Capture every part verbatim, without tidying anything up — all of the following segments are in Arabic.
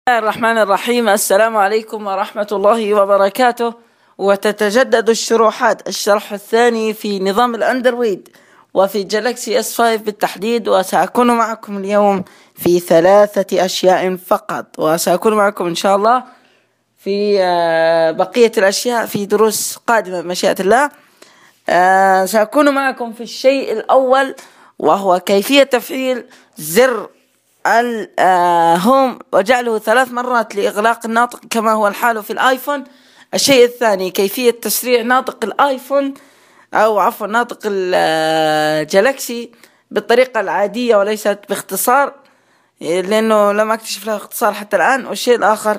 الله الرحمن الرحيم. السلام عليكم ورحمة الله وبركاته. وتتجدد الشروحات، الشرح الثاني في نظام الأندرويد وفي جالاكسي اس خمسة بالتحديد. وسأكون معكم اليوم في ثلاثة أشياء فقط، وسأكون معكم إن شاء الله في بقية الأشياء في دروس قادمة بمشيئة الله. سأكون معكم في الشيء الأول، وهو كيفية تفعيل زر الهوم وجعله ثلاث مرات لإغلاق الناطق كما هو الحال في الآيفون. الشيء الثاني كيفية تسريع ناطق الآيفون أو عفوا ناطق الجالاكسي بالطريقة العادية وليست باختصار، لأنه لم أكتشف له اختصار حتى الآن. والشيء الآخر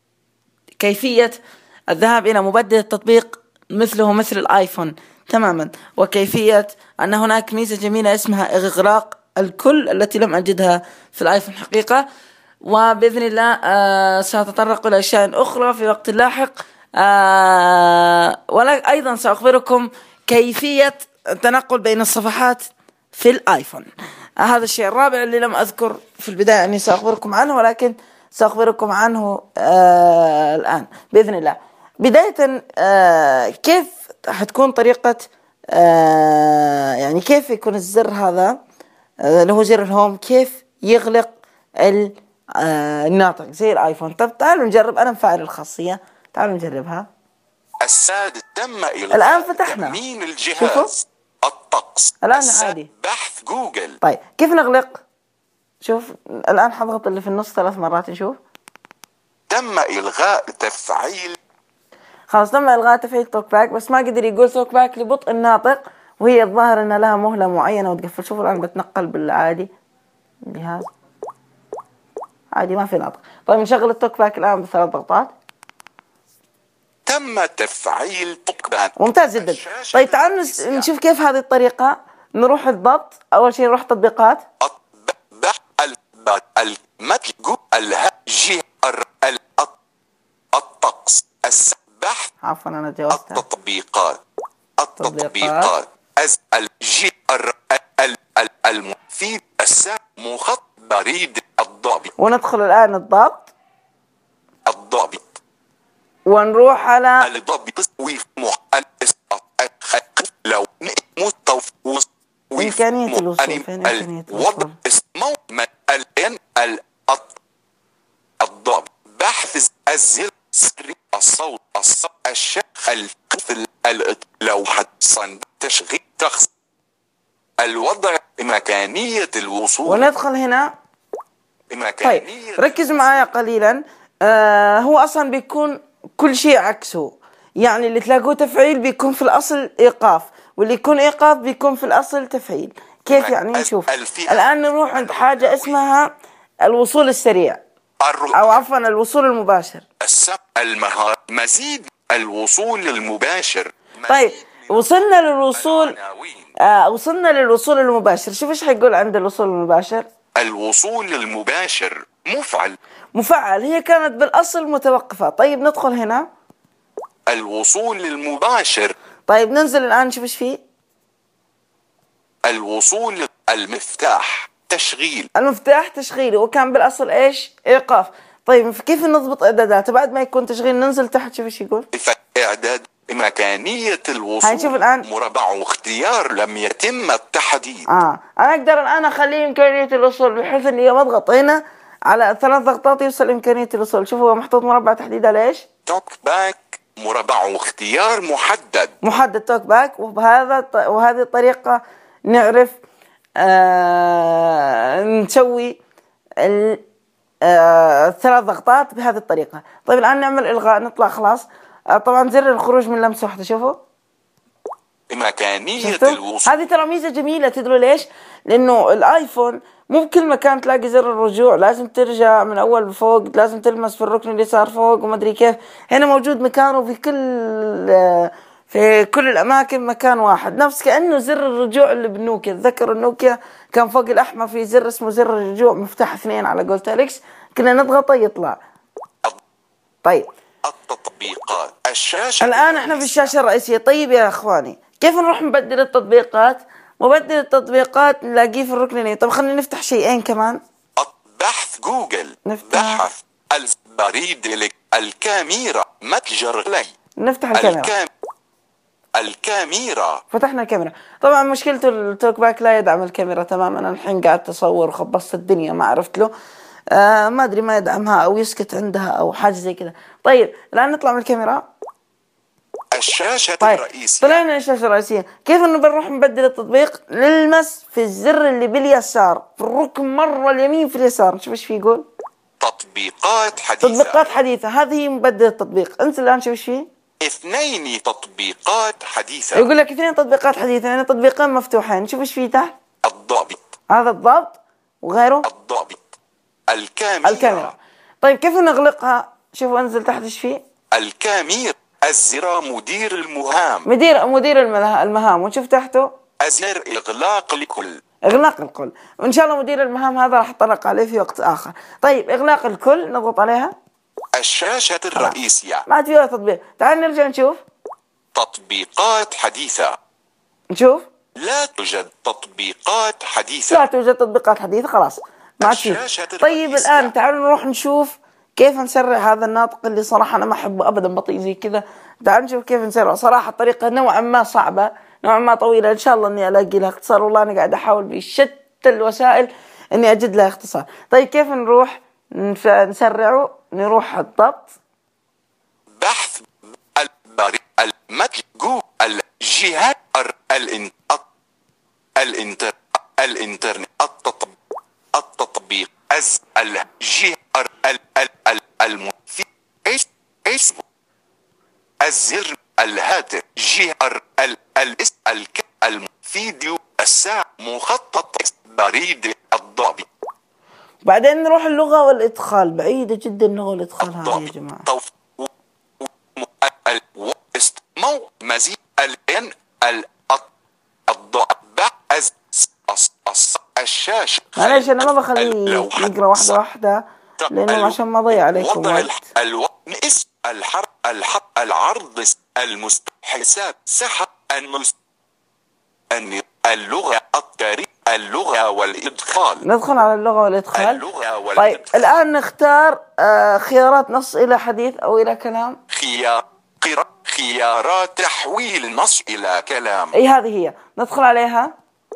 كيفية الذهاب إلى مبدل التطبيق مثله مثل الآيفون تماما، وكيفية أن هناك ميزة جميلة اسمها إغلاق الكل التي لم أجدها في الآيفون حقيقة. وبإذن الله آه سأتطرق إلى أشياء أخرى في وقت لاحق. آه ولا أيضا سأخبركم كيفية التنقل بين الصفحات في الآيفون. آه هذا الشيء الرابع اللي لم أذكر في البداية أني سأخبركم عنه، ولكن سأخبركم عنه آه الآن بإذن الله. بداية آه كيف حتكون طريقة آه يعني كيف يكون الزر هذا اللي هو زر الهوم كيف يغلق الناطق زي الايفون. طب تعالوا نجرب، انا مفعل الخاصية، تعالوا نجربها. السادس تم الان فتحنا تأمين الجهاز الطقس الان عادي بحث جوجل. طيب كيف نغلق؟ شوف الان حضغط اللي في النص ثلاث مرات نشوف. تم الغاء تفعيل خلاص تم الغاء تفعيل توك باك، بس ما قدر يقول توك باك لبطء الناطق، وهي الظاهر ان لها مهلة معينة وتقفل. شوفوا الان بتنقل بالعادي الجهاز عادي ما في ناطق. طيب نشغل التوك باك الان بثلاث ضغطات. تم تفعيل توك باك ممتاز جدا. طيب تعالوا نشوف كيف هذه الطريقة. نروح الضبط، اول شيء نروح تطبيقات الهجي الطقس البحث عفوا انا جاوزتها. التطبيقات التطبيقات الجي المفيد السهم مخط بريد الضابط. وندخل الآن الضبط الضابط ونروح على الضابط تسويف لو مستوفى إمكانية الوصول. فين إمكانية الوصول؟ الآن الضابط بحث الزر سري الصوت الصوت الشخ القفل اللوحة صند تشغيل تخص الوضع إمكانية الوصول. وندخل هنا. إمكانية. طيب ركزوا معايا قليلا. آه هو أصلا بيكون كل شيء عكسه، يعني اللي تلاقوه تفعيل بيكون في الأصل إيقاف، واللي يكون إيقاف بيكون في الأصل تفعيل. كيف يعني؟ نشوف الآن نروح عند حاجة اسمها الوصول السريع أو عفوا الوصول المباشر. المهارة مزيد الوصول المباشر. طيب وصلنا للوصول آه وصلنا للوصول المباشر. شوف ايش حيقول عند الوصول المباشر. الوصول المباشر مفعل مفعل، هي كانت بالأصل متوقفة. طيب ندخل هنا الوصول المباشر. طيب ننزل الآن نشوف ايش فيه. الوصول المفتاح تشغيل. المفتاح تشغيلي، وكان بالأصل ايش؟ إيقاف. طيب كيف نضبط إعداداته بعد ما يكون تشغيل؟ ننزل تحت شوف ايش يقول. إعداد إمكانية الوصول. هنشوف الآن مربع اختيار لم يتم التحديد. اه انا اقدر الآن اخليه إمكانية الوصول بحيث اني يوم اضغط هنا على ثلاث ضغطات يوصل إمكانية الوصول. شوفوا هو محطوط مربع تحديد على ايش؟ توك باك مربع اختيار محدد محدد توك باك. وبهذا وهذه الطريقة نعرف آه نسوي ال آه الثلاث ضغطات بهذه الطريقة. طيب الآن نعمل إلغاء، نطلع خلاص. آه طبعا زر الخروج من لمس واحدة. شوفوا إمكانية الوصول. هذه ترى ميزة جميلة. تدروا ليش؟ لأنه الآيفون مو بكل مكان تلاقي زر الرجوع، لازم ترجع من أول فوق، لازم تلمس في الركن اليسار فوق وما أدري كيف. هنا موجود مكانه في كل في كل الأماكن مكان واحد، نفس كأنه زر الرجوع اللي بالنوكيا. تذكر النوكيا كان فوق الأحمر في زر اسمه زر الرجوع مفتاح اثنين على قولة أليكس، كنا نضغطه يطلع. طيب التطبيقات الشاشة الآن احنا في الشاشة الرئيسية. طيب يا أخواني كيف نروح نبدل التطبيقات؟ مبدل التطبيقات نلاقيه في الركن اليمين. طب خلينا نفتح شيئين كمان. بحث جوجل. نفتح بحث البريد لك الكاميرا متجر لي نفتح الكاميرا. الكام... الكاميرا. فتحنا الكاميرا. طبعا مشكلته التوك باك لا يدعم الكاميرا تماما. انا الحين قاعد اصور وخبصت الدنيا ما عرفت له آه ما ادري ما يدعمها او يسكت عندها او حاجه زي كذا. طيب الان نطلع من الكاميرا. الشاشة طيب. الرئيسية. طلعنا الشاشة الرئيسية. كيف انه بنروح نبدل التطبيق؟ نلمس في الزر اللي باليسار في الركن مرة اليمين في اليسار. نشوف ايش فيه يقول. تطبيقات حديثة. تطبيقات حديثة. هذه مبدل التطبيق. انت الان شوف ايش فيه. اثنين تطبيقات حديثة. يقول لك اثنين تطبيقات حديثة يعني تطبيقين مفتوحين. نشوف ايش فيه تحت. الضابط. هذا الضبط وغيره. الضابط. الكاميرا. الكاميرا. طيب كيف نغلقها؟ شوفوا انزل تحت ايش فيه. الكاميرا. الزر مدير المهام. مدير مدير المهام. ونشوف تحته. أزر إغلاق الكل. إغلاق الكل. وإن شاء الله مدير المهام هذا راح أطرق عليه في وقت آخر. طيب إغلاق الكل نضغط عليها. الشاشة الرئيسية. ما عاد في ولا تطبيق. تعال نرجع نشوف. تطبيقات حديثة. نشوف. لا توجد تطبيقات حديثة. لا توجد تطبيقات حديثة. خلاص ما عاد في. طيب الآن تعالوا نروح نشوف كيف نسرع هذا الناطق اللي صراحة أنا ما أحبه أبدا بطيء زي كذا. تعال نشوف كيف نسرع. صراحة الطريقة نوعا ما صعبة نوعا ما طويلة. إن شاء الله إني ألاقي لها اختصار. والله أنا قاعد أحاول بشتى الوسائل إني أجد لها اختصار. طيب كيف نروح نسرعه؟ نروح الضبط. بحث البريد المتجو الجهات الانتر الانتر الانترنت التطبيق التطبيق از الجهة المفيد فيسبوك الزر الهاتف جهر الاس الفيديو الساعة مخطط بريد الضابط. بعدين نروح اللغة والإدخال. بعيدة جدا اللغة والإدخال هذه يا جماعة. مو مزيد الان الضابط الشاشة. معليش أنا ما بخليه يقرأ واحدة واحدة لأنه عشان ما أضيع عليكم وقت. اسم الحرف الحرف العرض المستحسات سحب المست اللغة التاريخ اللغة والإدخال. ندخل على اللغة والإدخال. اللغة والإدخال. طيب الآن نختار آه خيارات نص إلى حديث أو إلى كلام. خيار خيارات تحويل نص إلى كلام. أي هذه هي ندخل عليها.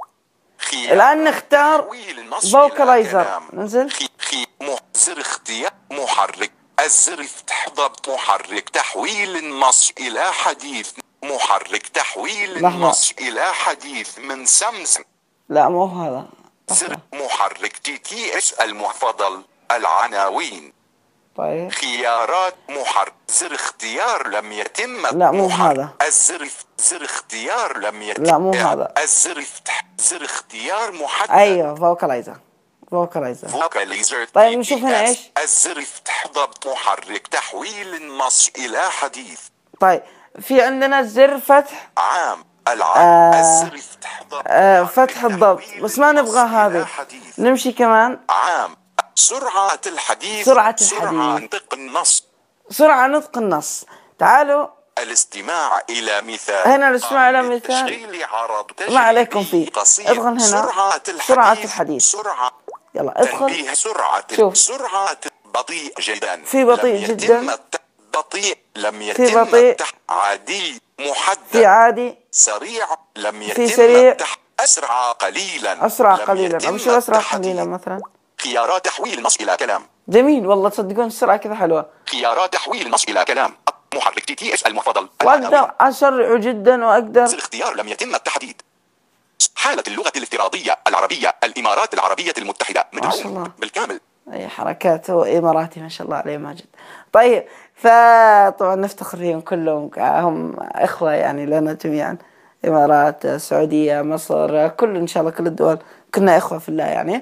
الآن نختار فوكالايزر. ننزل. خي زر اختيار محرك الزر افتح ضبط محرك تحويل النص إلى حديث محرك تحويل النص إلى حديث من سمسم. لا مو هذا. زر محرك تي تي اس المفضل العناوين. طيب خيارات محرك زر اختيار لم يتم. لا مو هذا. الزر زر اختيار لم يتم. لا مو هذا. الزر افتح زر اختيار محدد. ايوه فوكالايزر. فوكالايزر. فوكالايزر. طيب نشوف هنا ايش. الزر افتح ضبط محرك تحويل النص الى حديث. طيب في عندنا زر فتح عام العام. آه الزر افتح ضبط آه فتح الضبط بس ما نبغى هذا. نمشي كمان. عام سرعة الحديث. سرعة الحديث. سرعة نطق النص. سرعة نطق النص. تعالوا الاستماع إلى مثال. هنا الاستماع إلى مثال. ما عليكم فيه. ادخل هنا. سرعة الحديث. سرعة الحديث. سرعة. يلا ادخل. سرعة. شوف. سرعة بطيء جدا. في بطيء جدا. بطيء لم يتم. في بطيء. عادي محدد. في عادي. سريع لم يتم. في سريع. أسرع قليلا. أسرع قليلا. أمشي أسرع قليلا مثلا. خيارات تحويل النص إلى كلام. جميل والله تصدقون السرعة كذا حلوة. خيارات تحويل النص إلى كلام. محرك تي تي اس المفضل. وأقدر أسرع جدا وأقدر. الاختيار لم يتم التحديد. حالة اللغة الافتراضية العربية الإمارات العربية المتحدة. ما شاء الله. بالكامل. أي حركات هو إماراتي ما شاء الله عليه ماجد. طيب فطبعا نفتخر فيهم كلهم هم إخوة يعني لنا جميعا. إمارات السعودية مصر كل إن شاء الله كل الدول كنا إخوة في الله يعني.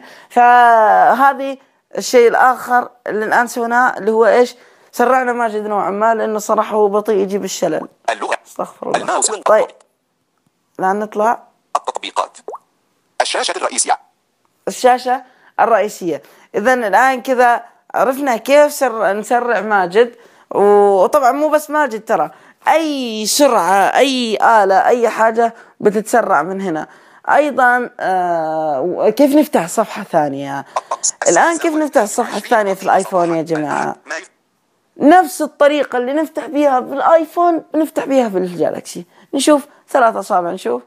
فهذه الشيء الآخر اللي الآن سويناه اللي هو إيش سرعنا ماجد نوعا ما لأنه صراحة هو بطيء يجيب الشلل. اللغة. استغفر الله. طيب الآن نطلع. التطبيقات. الشاشة الرئيسية. الشاشة الرئيسية. إذن الآن كذا عرفنا كيف سر... نسرع ماجد. وطبعا مو بس ماجد ترى أي سرعة أي آلة أي حاجة بتتسرع من هنا. أيضا آه كيف نفتح صفحة ثانية الآن؟ كيف نفتح الصفحة الثانية في الآيفون يا جماعة؟ نفس الطريقة اللي نفتح بيها في الآيفون نفتح بيها في الجالكسي. نشوف ثلاث أصابع، نشوف.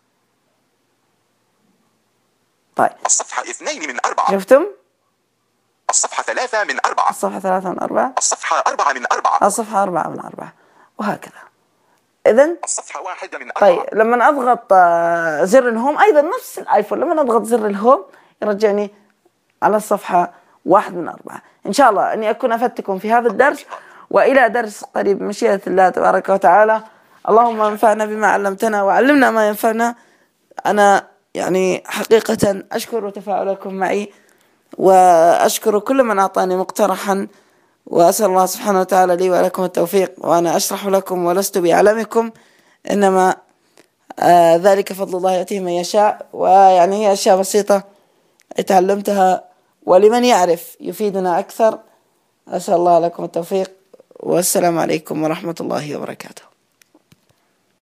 طيب الصفحة اثنين من أربعة. شفتم؟ الصفحة ثلاثة من أربعة. الصفحة ثلاثة من أربعة. الصفحة أربعة من أربعة. الصفحة أربعة من أربعة، وهكذا. إذن الصفحة واحدة من أربعة. طيب لما أضغط زر الهوم أيضا نفس الآيفون، لما أضغط زر الهوم يرجعني على الصفحة واحد من أربعة. إن شاء الله أني أكون أفدتكم في هذا الدرس، وإلى درس قريب مشيئة الله تبارك وتعالى. اللهم انفعنا بما علمتنا وعلمنا ما ينفعنا. أنا يعني حقيقة أشكر تفاعلكم معي، وأشكر كل من أعطاني مقترحا، وأسأل الله سبحانه وتعالى لي ولكم التوفيق. وأنا أشرح لكم ولست بأعلمكم، إنما آه ذلك فضل الله يأتيه من يشاء. ويعني هي أشياء بسيطة اتعلمتها، ولمن يعرف يفيدنا أكثر. أسأل الله لكم التوفيق، والسلام عليكم ورحمة الله وبركاته.